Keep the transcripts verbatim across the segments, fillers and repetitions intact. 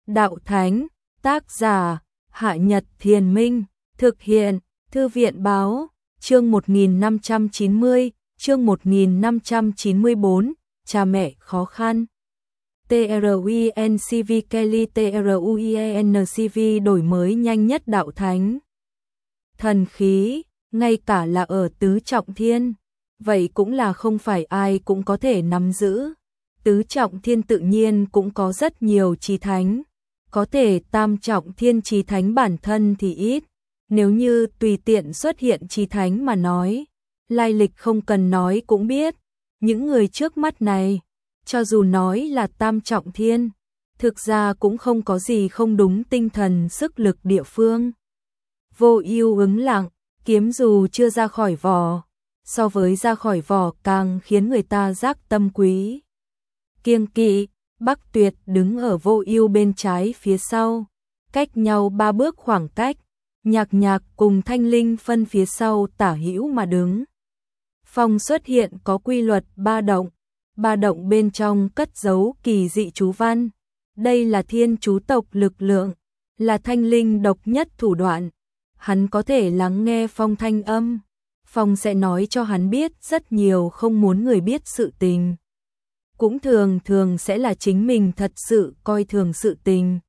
Đạo Thánh, tác giả, Hạ Nhật Thiền Minh, thực hiện, Thư viện Báo, chương một nghìn năm trăm chín mươi, chương một nghìn năm trăm chín mươi tư, cha mẹ khó khăn. TRUINCV Kelly TRUIENCV đổi mới nhanh nhất Đạo Thánh. Thần khí, ngay cả là ở tứ trọng thiên, vậy cũng là không phải ai cũng có thể nắm giữ. Tứ trọng thiên tự nhiên cũng có rất nhiều chí thánh, có thể tam trọng thiên chí thánh bản thân thì ít. Nếu như tùy tiện xuất hiện chí thánh mà nói, lai lịch không cần nói cũng biết. Những người trước mắt này, cho dù nói là tam trọng thiên, thực ra cũng không có gì không đúng tinh thần sức lực địa phương. Vô ưu ứng lặng, kiếm dù chưa ra khỏi vỏ, so với ra khỏi vỏ càng khiến người ta giác tâm quý. Kiêng kỵ, Bắc Tuyệt đứng ở Vô Ưu bên trái phía sau, cách nhau ba bước khoảng cách. Nhạc Nhạc cùng Thanh Linh phân phía sau tả hữu mà đứng. Phong xuất hiện có quy luật ba động, ba động bên trong cất giấu kỳ dị chú văn. Đây là thiên chú tộc lực lượng, là Thanh Linh độc nhất thủ đoạn. Hắn có thể lắng nghe Phong thanh âm, Phong sẽ nói cho hắn biết rất nhiều không muốn người biết sự tình. Cũng thường thường sẽ là chính mình thật sự coi thường sự tình.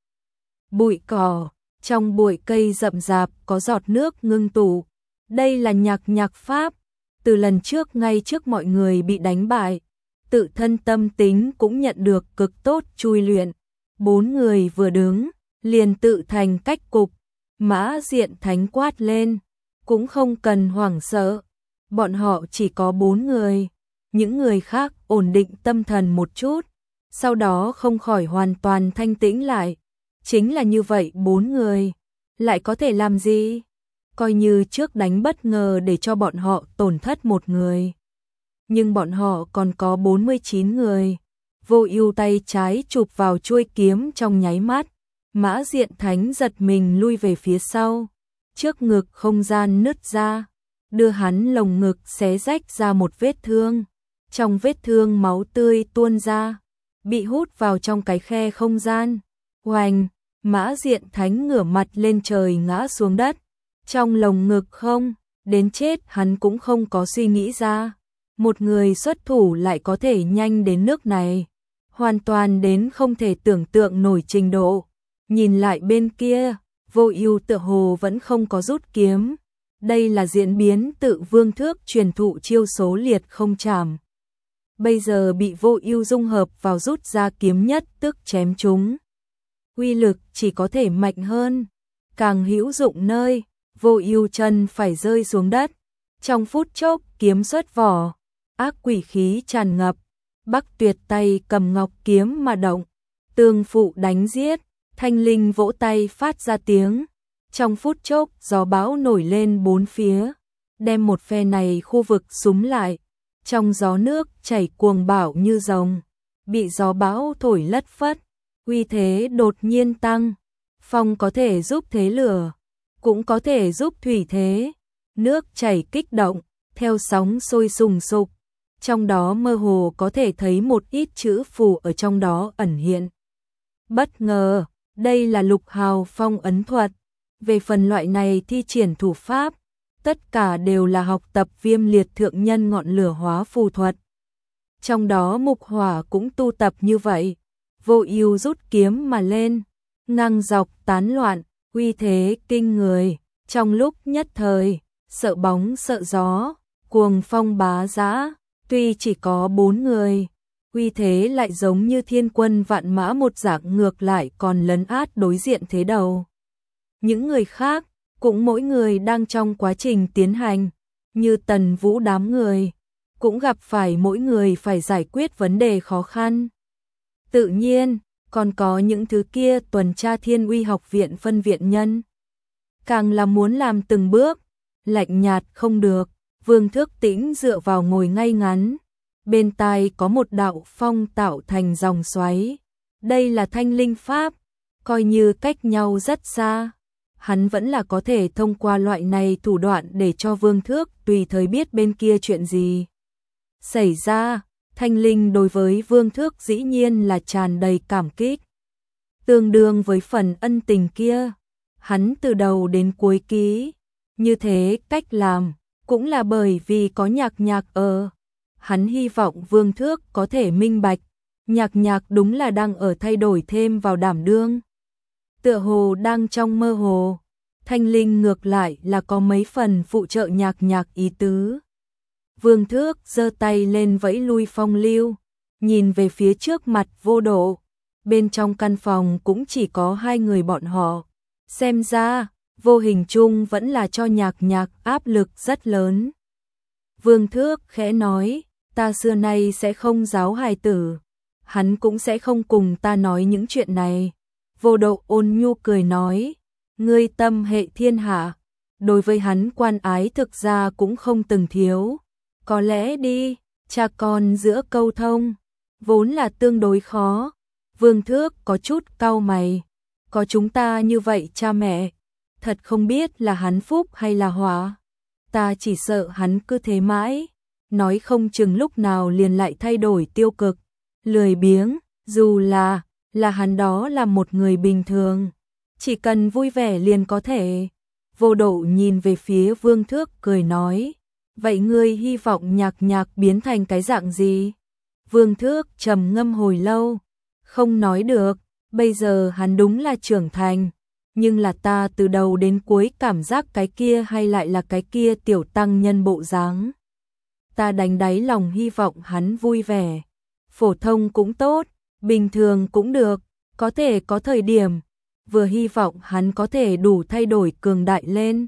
Bụi cỏ, trong bụi cây rậm rạp có giọt nước ngưng tụ. Đây là Nhạc Nhạc pháp, từ lần trước ngay trước mọi người bị đánh bại, tự thân tâm tính cũng nhận được cực tốt chui luyện. Bốn người vừa đứng, liền tự thành cách cục. Mã Diện Thánh quát lên, cũng không cần hoảng sợ, bọn họ chỉ có bốn người. Những người khác ổn định tâm thần một chút, sau đó không khỏi hoàn toàn thanh tĩnh lại. Chính là như vậy bốn người, lại có thể làm gì? Coi như trước đánh bất ngờ để cho bọn họ tổn thất một người. Nhưng bọn họ còn có bốn mươi chín người. Vô Ưu tay trái chụp vào chuôi kiếm trong nháy mắt. Mã Diện Thánh giật mình lui về phía sau. Trước ngực không gian nứt ra, đưa hắn lồng ngực xé rách ra một vết thương. Trong vết thương máu tươi tuôn ra, bị hút vào trong cái khe không gian. Oành, Mã Diện Thánh ngửa mặt lên trời ngã xuống đất. Trong lồng ngực không, đến chết hắn cũng không có suy nghĩ ra. Một người xuất thủ lại có thể nhanh đến nước này, hoàn toàn đến không thể tưởng tượng nổi trình độ. Nhìn lại bên kia, Vô Ưu tựa hồ vẫn không có rút kiếm. Đây là diễn biến tự Vương Thước truyền thụ chiêu số liệt không chạm. Bây giờ bị Vô Ưu dung hợp vào rút ra kiếm nhất tức chém chúng. Uy lực chỉ có thể mạnh hơn, càng hữu dụng nơi, Vô Ưu chân phải rơi xuống đất. Trong phút chốc kiếm xuất vỏ, ác quỷ khí tràn ngập. Bắc Tuyệt tay cầm ngọc kiếm mà động, tương phụ đánh giết. Thanh Linh vỗ tay phát ra tiếng. Trong phút chốc gió bão nổi lên bốn phía, đem một phe này khu vực súm lại. Trong gió nước chảy cuồng bão như rồng, bị gió bão thổi lất phất, uy thế đột nhiên tăng. Phong có thể giúp thế lửa, cũng có thể giúp thủy thế. Nước chảy kích động, theo sóng sôi sùng sục. Trong đó mơ hồ có thể thấy một ít chữ phù ở trong đó ẩn hiện. Bất ngờ, đây là Lục Hào phong ấn thuật. Về phần loại này thi triển thủ pháp, tất cả đều là học tập Viêm Liệt thượng nhân ngọn lửa hóa phù thuật. Trong đó Mục Hỏa cũng tu tập như vậy. Vô Ưu rút kiếm mà lên, ngang dọc tán loạn, uy thế kinh người. Trong lúc nhất thời, sợ bóng sợ gió, cuồng phong bá dã. Tuy chỉ có bốn người, uy thế lại giống như thiên quân vạn mã một dạng, ngược lại còn lấn át đối diện thế đầu. Những người khác cũng mỗi người đang trong quá trình tiến hành, như Tần Vũ đám người, cũng gặp phải mỗi người phải giải quyết vấn đề khó khăn. Tự nhiên, còn có những thứ kia tuần tra Thiên Uy học viện phân viện nhân. Càng là muốn làm từng bước, lạnh nhạt không được. Vương Thước Tĩnh dựa vào ngồi ngay ngắn, bên tai có một đạo phong tạo thành dòng xoáy. Đây là Thanh Linh pháp, coi như cách nhau rất xa, hắn vẫn là có thể thông qua loại này thủ đoạn để cho Vương Thước tùy thời biết bên kia chuyện gì xảy ra. Thanh Linh đối với Vương Thước dĩ nhiên là tràn đầy cảm kích. tương đương với phần ân tình kia. Hắn từ đầu đến cuối ký như thế cách làm, cũng là bởi vì có Nhạc Nhạc ở. Hắn hy vọng Vương Thước có thể minh bạch, Nhạc Nhạc đúng là đang ở thay đổi thêm vào đảm đương. Tựa hồ đang trong mơ hồ, Thanh Linh ngược lại là có mấy phần phụ trợ Nhạc Nhạc ý tứ. Vương Thước giơ tay lên vẫy lui phong lưu, nhìn về phía trước mặt Vô Độ. Bên trong căn phòng cũng chỉ có hai người bọn họ. Xem ra, vô hình chung vẫn là cho Nhạc Nhạc áp lực rất lớn. Vương Thước khẽ nói, ta xưa nay sẽ không giáo hài tử. Hắn cũng sẽ không cùng ta nói những chuyện này. Vô Độ ôn nhu cười nói, ngươi tâm hệ thiên hạ. Đối với hắn quan ái thực ra cũng không từng thiếu. Có lẽ đi, cha con giữa câu thông, vốn là tương đối khó. Vương Thước có chút cau mày. Có chúng ta như vậy cha mẹ, thật không biết là hắn phúc hay là họa. Ta chỉ sợ hắn cứ thế mãi, nói không chừng lúc nào liền lại thay đổi tiêu cực, lười biếng, dù là, là hắn đó là một người bình thường. Chỉ cần vui vẻ liền có thể. Vô Độ nhìn về phía Vương Thước cười nói, vậy ngươi hy vọng Nhạc Nhạc biến thành cái dạng gì? Vương Thước trầm ngâm hồi lâu, không nói được. Bây giờ hắn đúng là trưởng thành, nhưng là ta từ đầu đến cuối cảm giác cái kia hay lại là cái kia tiểu tăng nhân bộ dáng. Ta đánh đáy lòng hy vọng hắn vui vẻ, phổ thông cũng tốt, bình thường cũng được, có thể có thời điểm, vừa hy vọng hắn có thể đủ thay đổi cường đại lên.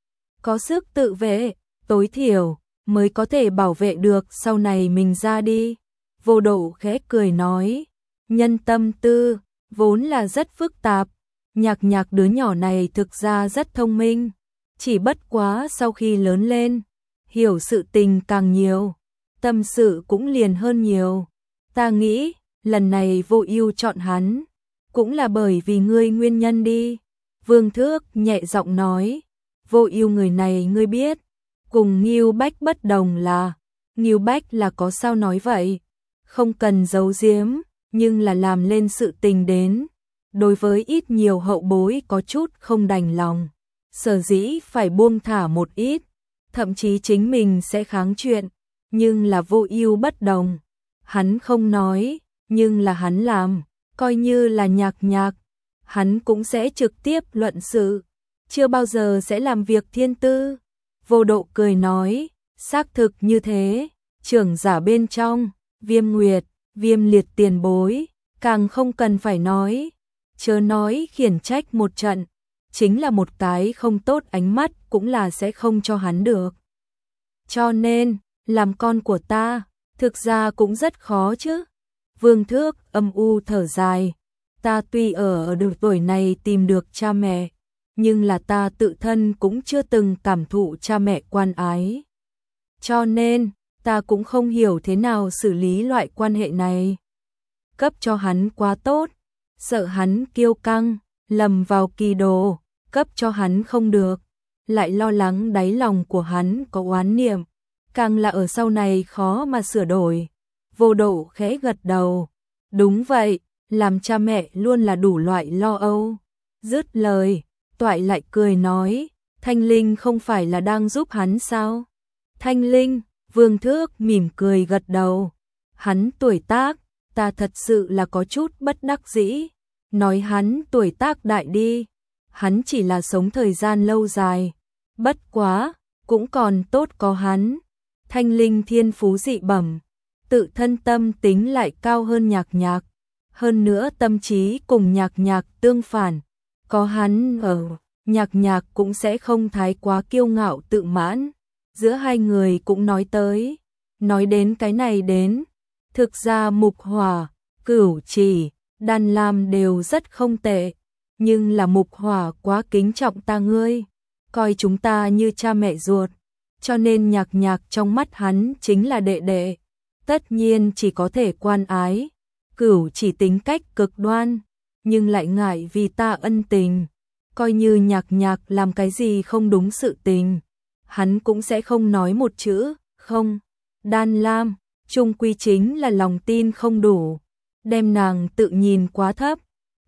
Có sức tự vệ, tối thiểu, mới có thể bảo vệ được sau này mình ra đi. Vô Độ khẽ cười nói, nhân tâm tư vốn là rất phức tạp, Nhạc Nhạc đứa nhỏ này thực ra rất thông minh, chỉ bất quá sau khi lớn lên, hiểu sự tình càng nhiều, tâm sự cũng liền hơn nhiều. Ta nghĩ, lần này Vô Ưu chọn hắn, cũng là bởi vì ngươi nguyên nhân đi. Vương Thước nhẹ giọng nói, Vô Ưu người này ngươi biết, cùng Ngưu Bách bất đồng là, Ngưu Bách là có sao nói vậy, không cần giấu giếm. Nhưng là làm lên sự tình đến, đối với ít nhiều hậu bối có chút không đành lòng, sở dĩ phải buông thả một ít, thậm chí chính mình sẽ kháng chuyện, nhưng là Vô Ưu bất đồng, hắn không nói, nhưng là hắn làm, coi như là Nhạc Nhạc, hắn cũng sẽ trực tiếp luận sự, chưa bao giờ sẽ làm việc thiên tư. Vô Độ cười nói, xác thực như thế, trưởng giả bên trong, Viêm Nguyệt, Viêm Liệt tiền bối, càng không cần phải nói, chớ nói khiển trách một trận, chính là một cái không tốt ánh mắt cũng là sẽ không cho hắn được. Cho nên, làm con của ta, thực ra cũng rất khó chứ. Vương Thước âm u thở dài, ta tuy ở ở độ tuổi này tìm được cha mẹ, nhưng là ta tự thân cũng chưa từng cảm thụ cha mẹ quan ái. Cho nên, ta cũng không hiểu thế nào xử lý loại quan hệ này. Cấp cho hắn quá tốt, sợ hắn kiêu căng, lầm vào kỳ đồ, cấp cho hắn không được, lại lo lắng đáy lòng của hắn có oán niệm, càng là ở sau này khó mà sửa đổi. Vô Độ khẽ gật đầu, đúng vậy, làm cha mẹ luôn là đủ loại lo âu. Dứt lời, Toại lại cười nói, Thanh Linh không phải là đang giúp hắn sao? Thanh Linh, Vương Thước mỉm cười gật đầu, hắn tuổi tác, ta thật sự là có chút bất đắc dĩ, nói hắn tuổi tác đại đi, hắn chỉ là sống thời gian lâu dài, bất quá, cũng còn tốt có hắn. Thanh Linh thiên phú dị bẩm, tự thân tâm tính lại cao hơn Nhạc Nhạc, hơn nữa tâm trí cùng Nhạc Nhạc tương phản, có hắn ở, Nhạc Nhạc cũng sẽ không thái quá kiêu ngạo tự mãn. Giữa hai người cũng nói tới, nói đến cái này đến, thực ra Mục Hỏa, Cửu Chỉ, Đan Lam đều rất không tệ, nhưng là Mục Hỏa quá kính trọng ta ngươi, coi chúng ta như cha mẹ ruột, cho nên Nhạc Nhạc trong mắt hắn chính là đệ đệ, tất nhiên chỉ có thể quan ái. Cửu Chỉ tính cách cực đoan, nhưng lại ngại vì ta ân tình, coi như Nhạc Nhạc làm cái gì không đúng sự tình, hắn cũng sẽ không nói một chữ, không. Đan Lam, chung quy chính là lòng tin không đủ, đem nàng tự nhìn quá thấp,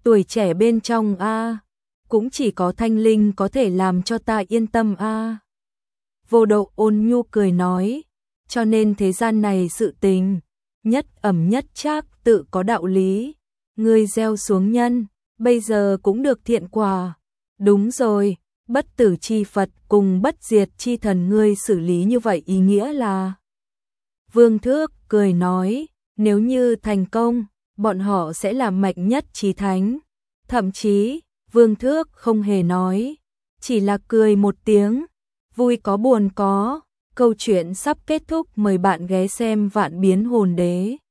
tuổi trẻ bên trong a, cũng chỉ có thanh linh có thể làm cho ta yên tâm a. Vô Độ ôn nhu cười nói, cho nên thế gian này sự tình, nhất ẩm nhất trác tự có đạo lý, ngươi gieo xuống nhân, bây giờ cũng được thiện quả. Đúng rồi, bất tử chi Phật cùng bất diệt chi thần ngươi xử lý như vậy ý nghĩa là. Vương Thước cười nói, nếu như thành công, bọn họ sẽ là mạnh nhất chí thánh. Thậm chí, Vương Thước không hề nói, chỉ là cười một tiếng, vui có buồn có. Câu chuyện sắp kết thúc, mời bạn ghé xem Vạn Biến Hồn Đế.